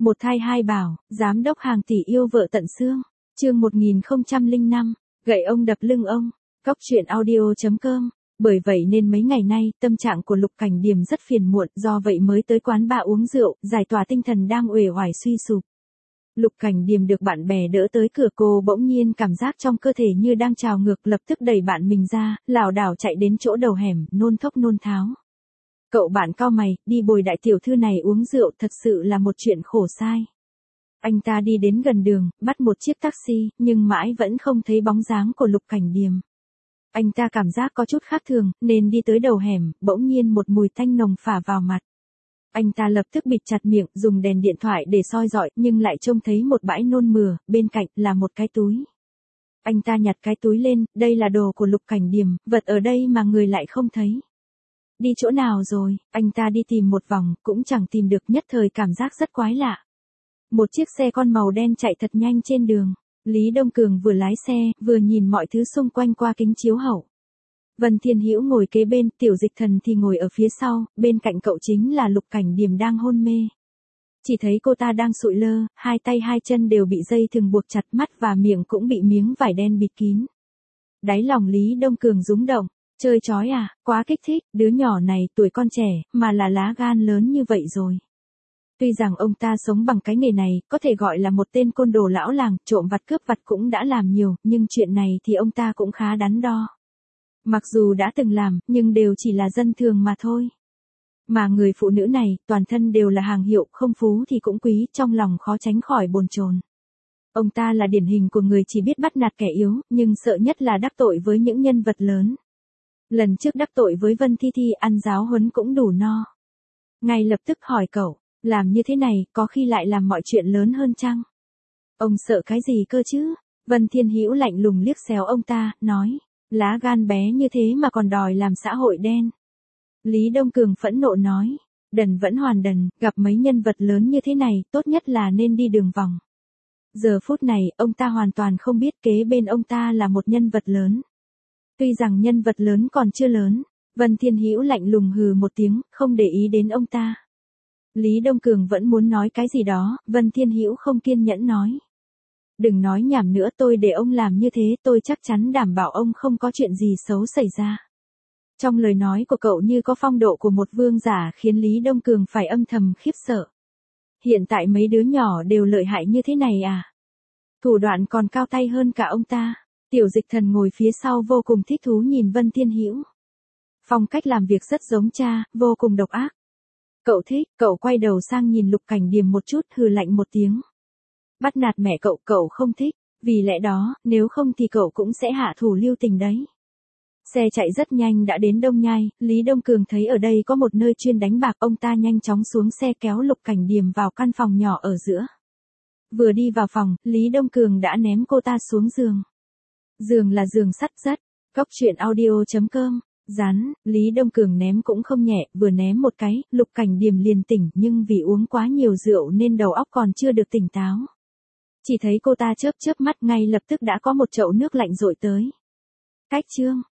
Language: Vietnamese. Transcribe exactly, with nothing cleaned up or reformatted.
Một thai hai bảo, giám đốc hàng tỷ yêu vợ tận xương. Chương một nghìn không trăm lẻ năm, gậy ông đập lưng ông. Cóc truyện audio chấm com. Bởi vậy nên mấy ngày nay, tâm trạng của Lục Cảnh Điềm rất phiền muộn, do vậy mới tới quán bar uống rượu, giải tỏa tinh thần đang uể oải suy sụp. Lục Cảnh Điềm được bạn bè đỡ tới cửa, cô bỗng nhiên cảm giác trong cơ thể như đang trào ngược, lập tức đẩy bạn mình ra, lảo đảo chạy đến chỗ đầu hẻm, nôn thốc nôn tháo. Cậu bạn cau mày, đi bồi đại tiểu thư này uống rượu thật sự là một chuyện khổ sai. Anh ta đi đến gần đường, bắt một chiếc taxi, nhưng mãi vẫn không thấy bóng dáng của Lục Cảnh Điềm. Anh ta cảm giác có chút khác thường, nên đi tới đầu hẻm, bỗng nhiên một mùi tanh nồng phả vào mặt. Anh ta lập tức bịt chặt miệng, dùng đèn điện thoại để soi rọi, nhưng lại trông thấy một bãi nôn mửa, bên cạnh là một cái túi. Anh ta nhặt cái túi lên, đây là đồ của Lục Cảnh Điềm, vật ở đây mà người lại không thấy. Đi chỗ nào rồi? Anh ta đi tìm một vòng, cũng chẳng tìm được, nhất thời cảm giác rất quái lạ. Một chiếc xe con màu đen chạy thật nhanh trên đường. Lý Đông Cường vừa lái xe, vừa nhìn mọi thứ xung quanh qua kính chiếu hậu. Vân Thiên Hữu ngồi kế bên, Tiểu Dịch Thần thì ngồi ở phía sau, bên cạnh cậu chính là Lục Cảnh Điềm đang hôn mê. Chỉ thấy cô ta đang sụi lơ, hai tay hai chân đều bị dây thừng buộc chặt, mắt và miệng cũng bị miếng vải đen bịt kín. Đáy lòng Lý Đông Cường rúng động, chơi chói à, quá kích thích, đứa nhỏ này tuổi con trẻ, mà là lá gan lớn như vậy rồi. Tuy rằng ông ta sống bằng cái nghề này, có thể gọi là một tên côn đồ lão làng, trộm vặt cướp vặt cũng đã làm nhiều, nhưng chuyện này thì ông ta cũng khá đắn đo. Mặc dù đã từng làm, nhưng đều chỉ là dân thường mà thôi. Mà người phụ nữ này, toàn thân đều là hàng hiệu, không phú thì cũng quý, trong lòng khó tránh khỏi bồn chồn. Ông ta là điển hình của người chỉ biết bắt nạt kẻ yếu, nhưng sợ nhất là đắc tội với những nhân vật lớn. Lần trước đắc tội với Vân Thi Thi, ăn giáo huấn cũng đủ no. Ngay lập tức hỏi cậu, làm như thế này, có khi lại làm mọi chuyện lớn hơn chăng? Ông sợ cái gì cơ chứ? Vân Thiên Hữu lạnh lùng liếc xéo ông ta, nói, lá gan bé như thế mà còn đòi làm xã hội đen. Lý Đông Cường phẫn nộ nói, đần vẫn hoàn đần, gặp mấy nhân vật lớn như thế này, tốt nhất là nên đi đường vòng. Giờ phút này, ông ta hoàn toàn không biết kế bên ông ta là một nhân vật lớn. Tuy rằng nhân vật lớn còn chưa lớn, Vân Thiên Hữu lạnh lùng hừ một tiếng, không để ý đến ông ta. Lý Đông Cường vẫn muốn nói cái gì đó, Vân Thiên Hữu không kiên nhẫn nói. Đừng nói nhảm nữa, tôi để ông làm như thế, tôi chắc chắn đảm bảo ông không có chuyện gì xấu xảy ra. Trong lời nói của cậu như có phong độ của một vương giả, khiến Lý Đông Cường phải âm thầm khiếp sợ. Hiện tại mấy đứa nhỏ đều lợi hại như thế này à? Thủ đoạn còn cao tay hơn cả ông ta. Tiểu Dịch Thần ngồi phía sau vô cùng thích thú nhìn Vân Thiên Hữu. Phong cách làm việc rất giống cha, vô cùng độc ác. Cậu thích, cậu quay đầu sang nhìn Lục Cảnh Điềm một chút, hừ lạnh một tiếng. Bắt nạt mẹ cậu, cậu không thích, vì lẽ đó, nếu không thì cậu cũng sẽ hạ thủ lưu tình đấy. Xe chạy rất nhanh đã đến Đông Nhai, Lý Đông Cường thấy ở đây có một nơi chuyên đánh bạc, ông ta nhanh chóng xuống xe kéo Lục Cảnh Điềm vào căn phòng nhỏ ở giữa. Vừa đi vào phòng, Lý Đông Cường đã ném cô ta xuống giường. Giường là giường sắt rất, cóc truyện audio chấm com. Rắn, Lý Đông Cường ném cũng không nhẹ, vừa ném một cái, Lục Cảnh Điềm liền tỉnh, nhưng vì uống quá nhiều rượu nên đầu óc còn chưa được tỉnh táo. Chỉ thấy cô ta chớp chớp mắt, ngay lập tức đã có một chậu nước lạnh dội tới. Cách chương,